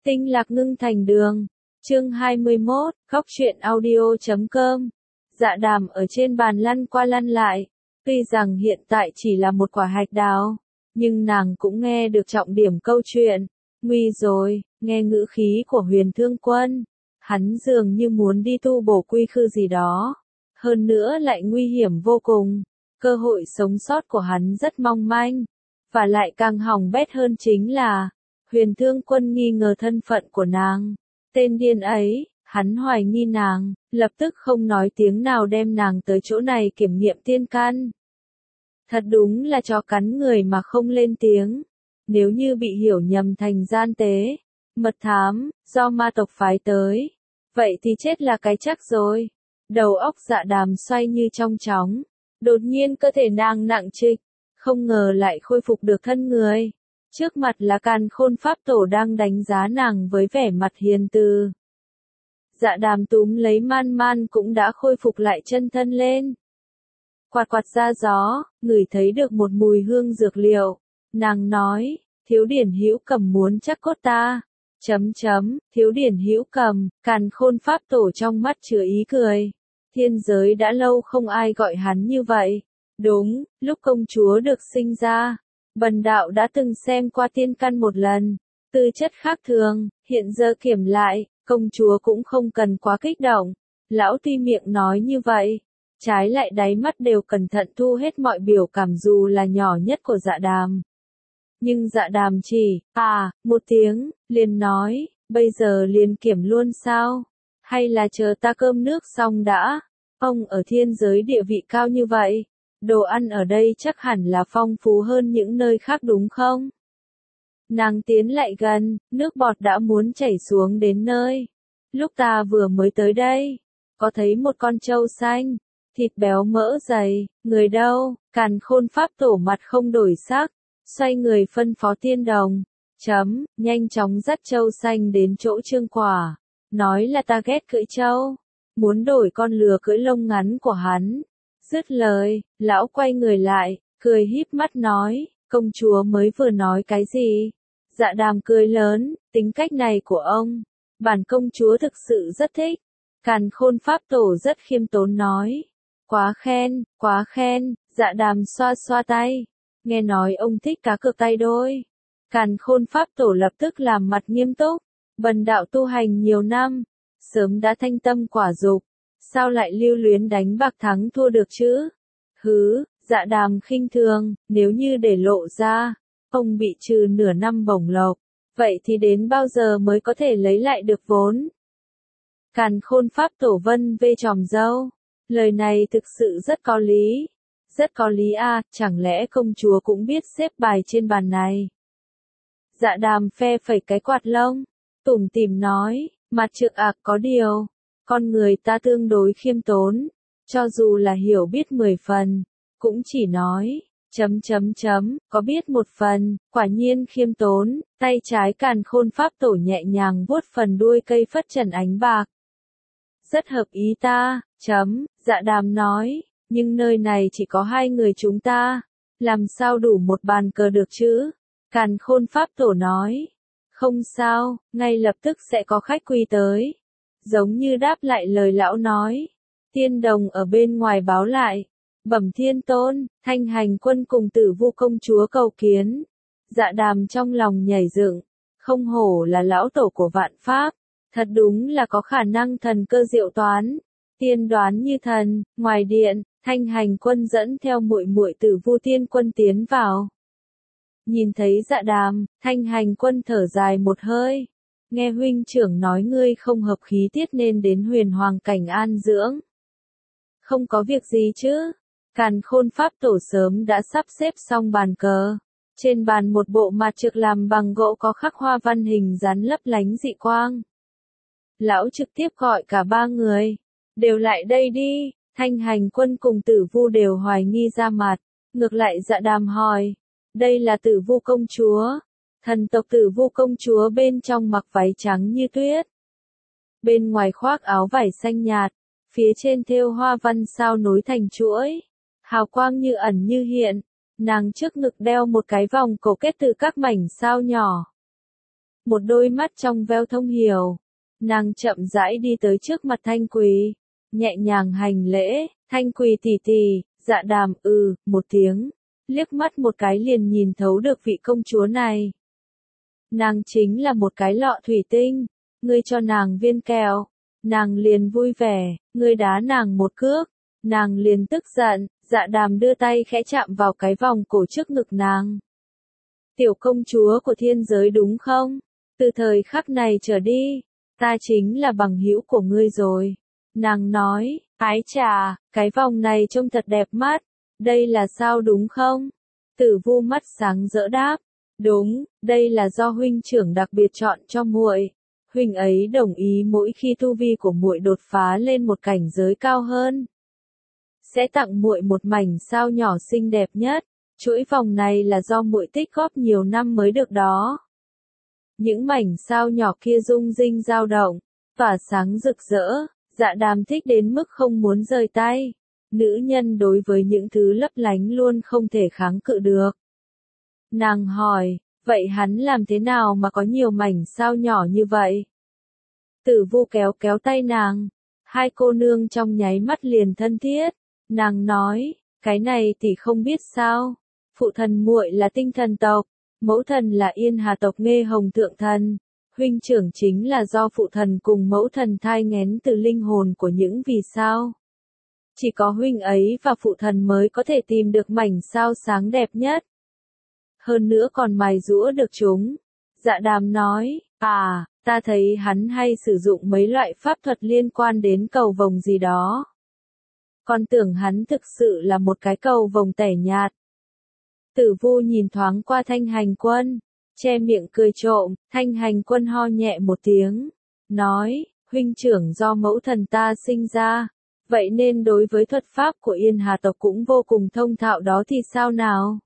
Tinh lạc ngưng thành đường. Chương 21, khóc chuyện audio.com. Dạ đàm ở trên bàn lăn qua lăn lại. Tuy rằng hiện tại chỉ là một quả hạch đào, nhưng nàng cũng nghe được trọng điểm câu chuyện. Nguy rồi, nghe ngữ khí của Huyền Thương Quân. Hắn dường như muốn đi tu bổ quy khư gì đó. Hơn nữa lại nguy hiểm vô cùng. Cơ hội sống sót của hắn rất mong manh. Và lại càng hỏng bét hơn chính là Huyền Thương Quân nghi ngờ thân phận của nàng. Tên điên ấy, hắn hoài nghi nàng, lập tức không nói tiếng nào đem nàng tới chỗ này kiểm nghiệm tiên căn. Thật đúng là chó cắn người mà không lên tiếng. Nếu như bị hiểu nhầm thành gian tế, mật thám, do ma tộc phái tới, vậy thì chết là cái chắc rồi. Đầu óc Dạ đàm xoay như trong chóng. Đột nhiên cơ thể nàng nặng trịch, không ngờ lại khôi phục được thân người. Trước mặt là Càn Khôn Pháp Tổ đang đánh giá nàng với vẻ mặt hiền từ. Dạ đàm túm lấy Man Man cũng đã khôi phục lại chân thân lên. Quạt quạt ra gió, ngửi thấy được một mùi hương dược liệu. Nàng nói, Thiếu Điển Hữu Cầm muốn chắc cốt ta. Thiếu Điển Hữu Cầm, Càn Khôn Pháp Tổ trong mắt chứa ý cười. Thiên giới đã lâu không ai gọi hắn như vậy. Đúng, lúc công chúa được sinh ra, bần đạo đã từng xem qua tiên căn một lần. Tư chất khác thường, hiện giờ kiểm lại, công chúa cũng không cần quá kích động. Lão tuy miệng nói như vậy, trái lại đáy mắt đều cẩn thận thu hết mọi biểu cảm dù là nhỏ nhất của Dạ đàm. Nhưng Dạ đàm chỉ, một tiếng, liền nói, bây giờ liền kiểm luôn sao? Hay là chờ ta cơm nước xong đã? Ông ở thiên giới địa vị cao như vậy, đồ ăn ở đây chắc hẳn là phong phú hơn những nơi khác đúng không? Nàng tiến lại gần, nước bọt đã muốn chảy xuống đến nơi. Lúc ta vừa mới tới đây, có thấy một con trâu xanh, thịt béo mỡ dày, người đâu? Càn Khôn Pháp Tổ mặt không đổi sắc, xoay người phân phó tiên đồng. Nhanh chóng dắt trâu xanh đến chỗ Trương Quả, nói là ta ghét cưỡi trâu, muốn đổi con lừa cưỡi lông ngắn của hắn. Dứt lời, lão quay người lại, cười híp mắt nói, công chúa mới vừa nói cái gì? Dạ đàm cười lớn, tính cách này của ông, bản công chúa thực sự rất thích. Càn Khôn Pháp Tổ rất khiêm tốn nói, quá khen, dạ đàm xoa xoa tay, nghe nói ông thích cá cược tay đôi. Càn Khôn Pháp Tổ lập tức làm mặt nghiêm túc, bần đạo tu hành nhiều năm, sớm đã thanh tâm quả dục, sao lại lưu luyến đánh bạc thắng thua được chứ? Dạ đàm khinh thường, nếu như để lộ ra, ông bị trừ nửa năm bổng lộc, vậy thì đến bao giờ mới có thể lấy lại được vốn? Càn Khôn Pháp Tổ vân vê tròm râu, lời này thực sự rất có lý. Rất có lý chẳng lẽ công chúa cũng biết xếp bài trên bàn này? Dạ đàm phe phẩy cái quạt lông, tủm tỉm nói, mặt trược có điều, con người ta tương đối khiêm tốn, cho dù là hiểu biết 10 phần, cũng chỉ nói, có biết một phần, quả nhiên khiêm tốn. Tay trái Càn Khôn Pháp Tổ nhẹ nhàng vuốt phần đuôi cây phất trần ánh bạc. Rất hợp ý ta, dạ đàm nói, nhưng nơi này chỉ có 2 người chúng ta, làm sao đủ một bàn cờ được chứ? Càn Khôn Pháp Tổ nói, không sao, ngay lập tức sẽ có khách quý tới. Giống như đáp lại lời lão nói, tiên đồng ở bên ngoài báo lại, bẩm thiên tôn, Thanh Hành Quân cùng Tử Vu công chúa cầu kiến. Dạ đàm trong lòng nhảy dựng, không hổ là lão tổ của vạn pháp, thật đúng là có khả năng thần cơ diệu toán, tiên đoán như thần. Ngoài điện, Thanh Hành Quân dẫn theo muội muội Tử Vu Tiên Quân tiến vào. Nhìn thấy Dạ đàm, Thanh Hành Quân thở dài một hơi. Nghe huynh trưởng nói ngươi không hợp khí tiết nên đến Huyền Hoàng cảnh an dưỡng. Không có việc gì chứ? Càn Khôn Pháp Tổ sớm đã sắp xếp xong bàn cờ. Trên bàn một bộ mặt trực làm bằng gỗ có khắc hoa văn hình rắn lấp lánh dị quang. Lão trực tiếp gọi cả 3 người. Đều lại đây đi. Thanh Hành Quân cùng Tử Vu đều hoài nghi ra mặt. Ngược lại Dạ đàm hỏi. Đây là Tử Vu công chúa. Thần tộc Tử Vu công chúa bên trong mặc váy trắng như tuyết. Bên ngoài khoác áo vải xanh nhạt. Phía trên thêu hoa văn sao nối thành chuỗi. Hào quang như ẩn như hiện. Nàng trước ngực đeo một cái vòng cổ kết từ các mảnh sao nhỏ. một đôi mắt trong veo thông hiểu. Nàng chậm rãi đi tới trước mặt Thanh Quỳ, nhẹ nhàng hành lễ, Thanh Quỳ tỷ tỷ, Dạ Đàm một tiếng, liếc mắt một cái liền nhìn thấu được vị công chúa này. Nàng chính là một cái lọ thủy tinh, ngươi cho nàng viên kẹo, nàng liền vui vẻ, ngươi đá nàng một cước, nàng liền tức giận. Dạ Đàm đưa tay khẽ chạm vào cái vòng cổ trước ngực nàng. Tiểu công chúa của thiên giới đúng không? Từ thời khắc này trở đi, ta chính là bằng hữu của ngươi rồi. Nàng nói, ái chà, cái vòng này trông thật đẹp mắt, đây là sao đúng không? Tử Vu mắt sáng rỡ đáp, đúng, đây là do huynh trưởng đặc biệt chọn cho muội. Huynh ấy đồng ý mỗi khi tu vi của muội đột phá lên một cảnh giới cao hơn, sẽ tặng muội một mảnh sao nhỏ xinh đẹp nhất. Chuỗi vòng này là do muội tích góp nhiều năm mới được đó. Những mảnh sao nhỏ kia rung rinh dao động, tỏa sáng rực rỡ. Dạ Đàm thích đến mức không muốn rời tay. Nữ nhân đối với những thứ lấp lánh luôn không thể kháng cự được. Nàng hỏi, vậy hắn làm thế nào mà có nhiều mảnh sao nhỏ như vậy? Tử Vu kéo kéo tay nàng, hai cô nương trong nháy mắt liền thân thiết. Nàng nói, cái này tỷ không biết sao, phụ thần muội là Tinh Thần tộc, mẫu thần là Yên Hà tộc Nghê Hồng Thượng Thần, huynh trưởng chính là do phụ thần cùng mẫu thần thai nghén từ linh hồn của những vì sao. Chỉ có huynh ấy và phụ thần mới có thể tìm được mảnh sao sáng đẹp nhất. Hơn nữa còn mài giũa được chúng. Dạ Đàm nói, ta thấy hắn hay sử dụng mấy loại pháp thuật liên quan đến cầu vồng gì đó. Con tưởng hắn thực sự là một cái cầu vồng tẻ nhạt. Tử Vu nhìn thoáng qua Thanh Hành Quân, che miệng cười trộm. Thanh Hành Quân ho nhẹ một tiếng, nói, huynh trưởng do mẫu thần ta sinh ra, vậy nên đối với thuật pháp của Yên Hà tộc cũng vô cùng thông thạo đó thì sao nào?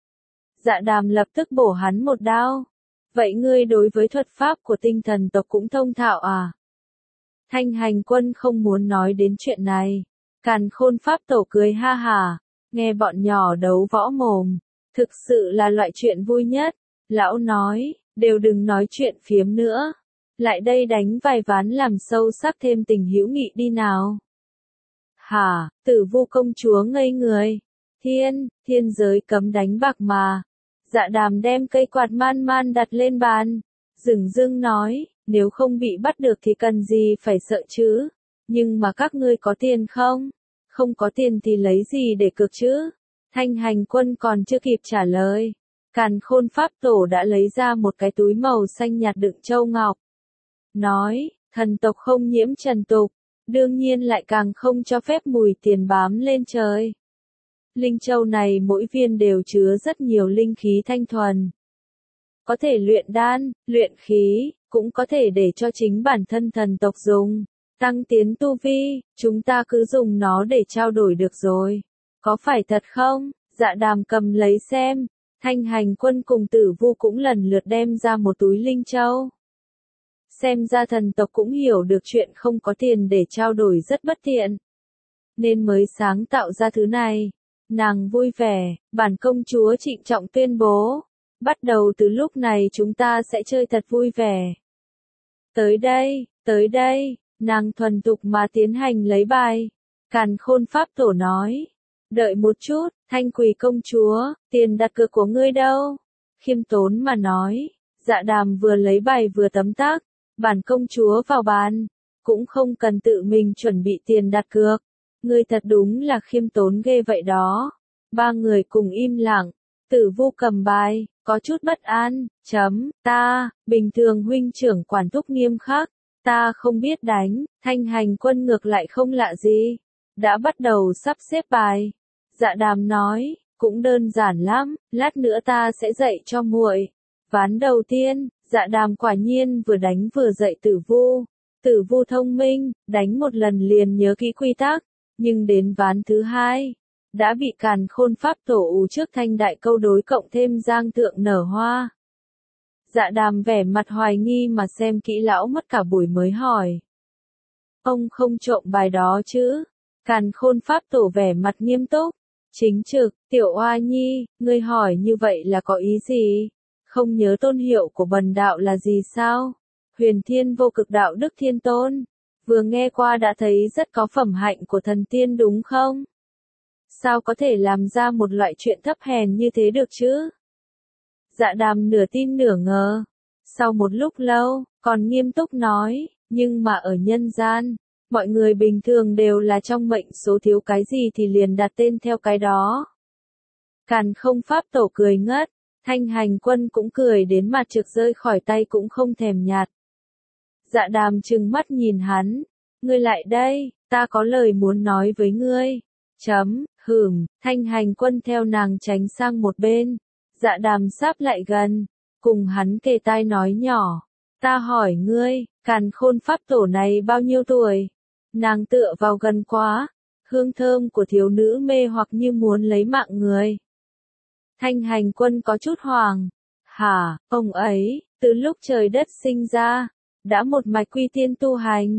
Dạ Đàm lập tức bổ hắn một đao. Vậy ngươi đối với thuật pháp của Tinh Thần tộc cũng thông thạo à? Thanh Hành Quân không muốn nói đến chuyện này. Càn Khôn Pháp Tổ cười ha hả, nghe bọn nhỏ đấu võ mồm, thực sự là loại chuyện vui nhất. Lão nói, đều đừng nói chuyện phiếm nữa, lại đây đánh vài ván làm sâu sắc thêm tình hữu nghị đi nào. Hả, Tử Vu công chúa ngây người, thiên giới cấm đánh bạc mà. Dạ Đàm đem cây quạt man man đặt lên bàn, dửng dưng nói, nếu không bị bắt được thì cần gì phải sợ chứ, nhưng mà các ngươi có tiền không? Không có tiền thì lấy gì để cược chứ? Thanh Hành Quân còn chưa kịp trả lời, Càn Khôn Pháp Tổ đã lấy ra một cái túi màu xanh nhạt đựng châu ngọc. Nói, thần tộc không nhiễm trần tục, đương nhiên lại càng không cho phép mùi tiền bám lên trời. Linh châu này mỗi viên đều chứa rất nhiều linh khí thanh thuần. Có thể luyện đan, luyện khí, cũng có thể để cho chính bản thân thần tộc dùng. Tăng tiến tu vi, chúng ta cứ dùng nó để trao đổi được rồi. Có phải thật không? Dạ Đàm cầm lấy xem. Thanh Hành Quân cùng Tử Vu cũng lần lượt đem ra một túi linh châu. Xem ra thần tộc cũng hiểu được chuyện không có tiền để trao đổi rất bất tiện, nên mới sáng tạo ra thứ này. Nàng vui vẻ, bản công chúa trịnh trọng tuyên bố, bắt đầu từ lúc này chúng ta sẽ chơi thật vui vẻ. Tới đây, nàng thuần thục mà tiến hành lấy bài. Càn Khôn Pháp Tổ nói, đợi một chút, Thanh Quỳ công chúa, tiền đặt cược của ngươi đâu? Khiêm tốn mà nói, Dạ Đàm vừa lấy bài vừa tấm tắc, bản công chúa vào bàn, cũng không cần tự mình chuẩn bị tiền đặt cược. Ngươi thật đúng là khiêm tốn ghê vậy đó. Ba người cùng im lặng. Tử Vu cầm bài, có chút bất an. Ta, bình thường huynh trưởng quản thúc nghiêm khắc, ta không biết đánh. Thanh Hành Quân ngược lại không lạ gì, đã bắt đầu sắp xếp bài. Dạ Đàm nói, cũng đơn giản lắm, lát nữa ta sẽ dạy cho muội. Ván đầu tiên, Dạ Đàm quả nhiên vừa đánh vừa dạy Tử Vu. Tử Vu thông minh, đánh một lần liền nhớ kỹ quy tắc. Nhưng đến ván thứ hai, đã bị Càn Khôn Pháp Tổ ù trước thanh đại câu đối cộng thêm giang thượng nở hoa. Dạ Đàm vẻ mặt hoài nghi mà xem kỹ lão mất cả buổi mới hỏi. Ông không trộm bài đó chứ? Càn Khôn Pháp Tổ vẻ mặt nghiêm túc, chính trực, Tiểu Oa Nhi, ngươi hỏi như vậy là có ý gì? Không nhớ tôn hiệu của bần đạo là gì sao? Huyền Thiên Vô Cực Đạo Đức Thiên Tôn. Vừa nghe qua đã thấy rất có phẩm hạnh của thần tiên đúng không? Sao có thể làm ra một loại chuyện thấp hèn như thế được chứ? Dạ Đàm nửa tin nửa ngờ. Sau một lúc lâu, còn nghiêm túc nói, nhưng mà ở nhân gian, mọi người bình thường đều là trong mệnh số thiếu cái gì thì liền đặt tên theo cái đó. Càn Không Pháp Tổ cười ngất, Thanh Hành Quân cũng cười đến mặt trực rơi khỏi tay cũng không thèm nhạt. Dạ Đàm trừng mắt nhìn hắn, ngươi lại đây, ta có lời muốn nói với ngươi. Thanh Hành Quân theo nàng tránh sang một bên, Dạ Đàm sáp lại gần, cùng hắn kề tai nói nhỏ, ta hỏi ngươi, Càn Khôn Pháp Tổ này bao nhiêu tuổi? Nàng tựa vào gần quá, hương thơm của thiếu nữ mê hoặc như muốn lấy mạng người. Thanh Hành Quân có chút hoảng, hả, ông ấy, từ lúc trời đất sinh ra, đã một mạch quy tiên tu hành,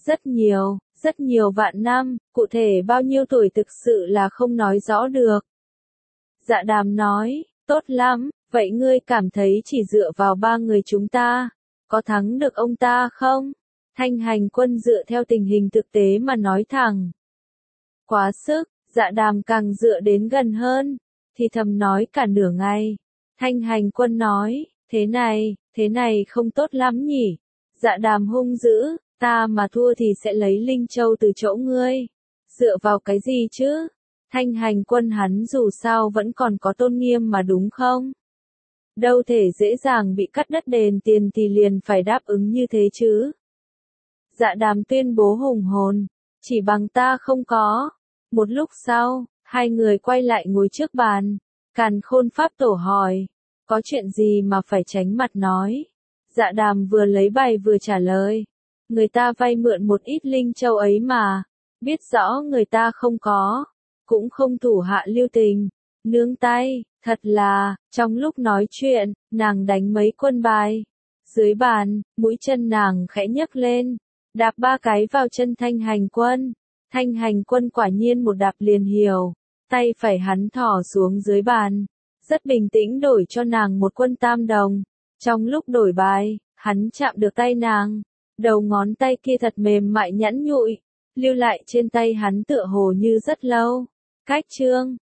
rất nhiều vạn năm, cụ thể bao nhiêu tuổi thực sự là không nói rõ được. Dạ Đàm nói, tốt lắm, vậy ngươi cảm thấy chỉ dựa vào ba người chúng ta, có thắng được ông ta không? Thanh Hành Quân dựa theo tình hình thực tế mà nói thẳng. Quá sức, Dạ Đàm càng dựa đến gần hơn, thì thầm nói cả nửa ngày. Thanh Hành Quân nói, thế này không tốt lắm nhỉ. Dạ Đàm hung dữ, ta mà thua thì sẽ lấy Linh Châu từ chỗ ngươi. Dựa vào cái gì chứ? Thanh Hành Quân hắn dù sao vẫn còn có tôn nghiêm mà đúng không? Đâu thể dễ dàng bị cắt đất đền tiền thì liền phải đáp ứng như thế chứ. Dạ Đàm tuyên bố hùng hồn, chỉ bằng ta không có. Một lúc sau, hai người quay lại ngồi trước bàn. Càn Khôn Pháp Tổ hỏi, có chuyện gì mà phải tránh mặt nói? Dạ Đàm vừa lấy bài vừa trả lời, người ta vay mượn một ít Linh Châu ấy mà, biết rõ người ta không có, cũng không thủ hạ lưu tình, nương tay, thật là, trong lúc nói chuyện, nàng đánh mấy quân bài. Dưới bàn, mũi chân nàng khẽ nhấc lên, đạp ba cái vào chân Thanh Hành Quân. Thanh Hành Quân quả nhiên một đạp liền hiểu, tay phải hắn thỏ xuống dưới bàn, rất bình tĩnh đổi cho nàng một quân tam đồng. Trong lúc đổi bài, hắn chạm được tay nàng, đầu ngón tay kia thật mềm mại nhẵn nhụi, lưu lại trên tay hắn tựa hồ như rất lâu. Cách chương